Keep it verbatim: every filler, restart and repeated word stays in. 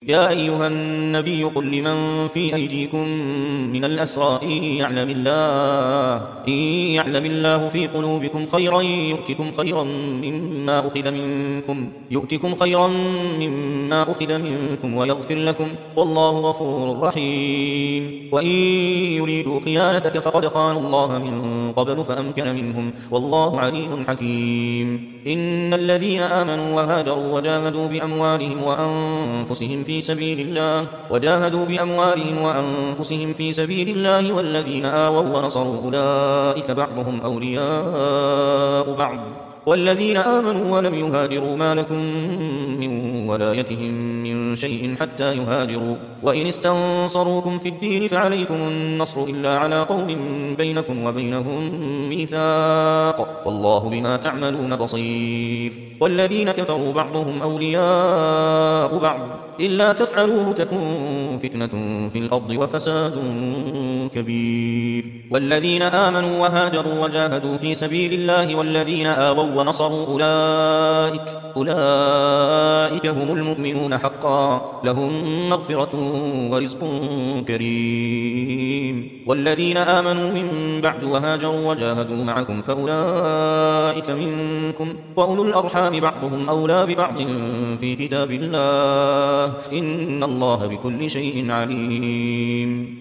يا أيها النبي قل لمن في أيديكم من الأسرى إن يعلم الله, إن يعلم الله في قلوبكم خيرا يؤتكم خيرا مما أخذ منكم, يؤتكم خيرا مما أخذ منكم ويغفر لكم والله غفور رحيم. وإن يريدوا خيانتك فقد خانوا الله من قبل فأمكن منهم والله عليم حكيم. إن الذين آمنوا وهاجروا وجاهدوا بأموالهم وأنفسهم في سبيل الله وجاهدوا بأموالهم وأنفسهم في سبيل الله والذين آووا ونصروا أولئك بعضهم أولياء بعض, والذين آمنوا ولم يهاجروا ما لكم من ولايتهم من شيء حتى يهاجروا, وإن استنصروكم في الدين فعليكم النصر إلا على قوم بينكم وبينهم ميثاق والله بما تعملون بصير. والذين كفروا بعضهم أولياء بعض إلا تفعلوه تكون فتنة في الأرض وفساد كبير. والذين آمنوا وهاجروا وجاهدوا في سبيل الله والذين آووا ونصروا أولئك, أولئك هم المؤمنون حقا لهم مغفرة ورزق كريم. والذين آمنوا من بعد وهاجروا وجاهدوا معكم فأولئك منكم وأولو الأرحام بعضهم أولى ببعض في كتاب الله إن الله بكل شيء عليم.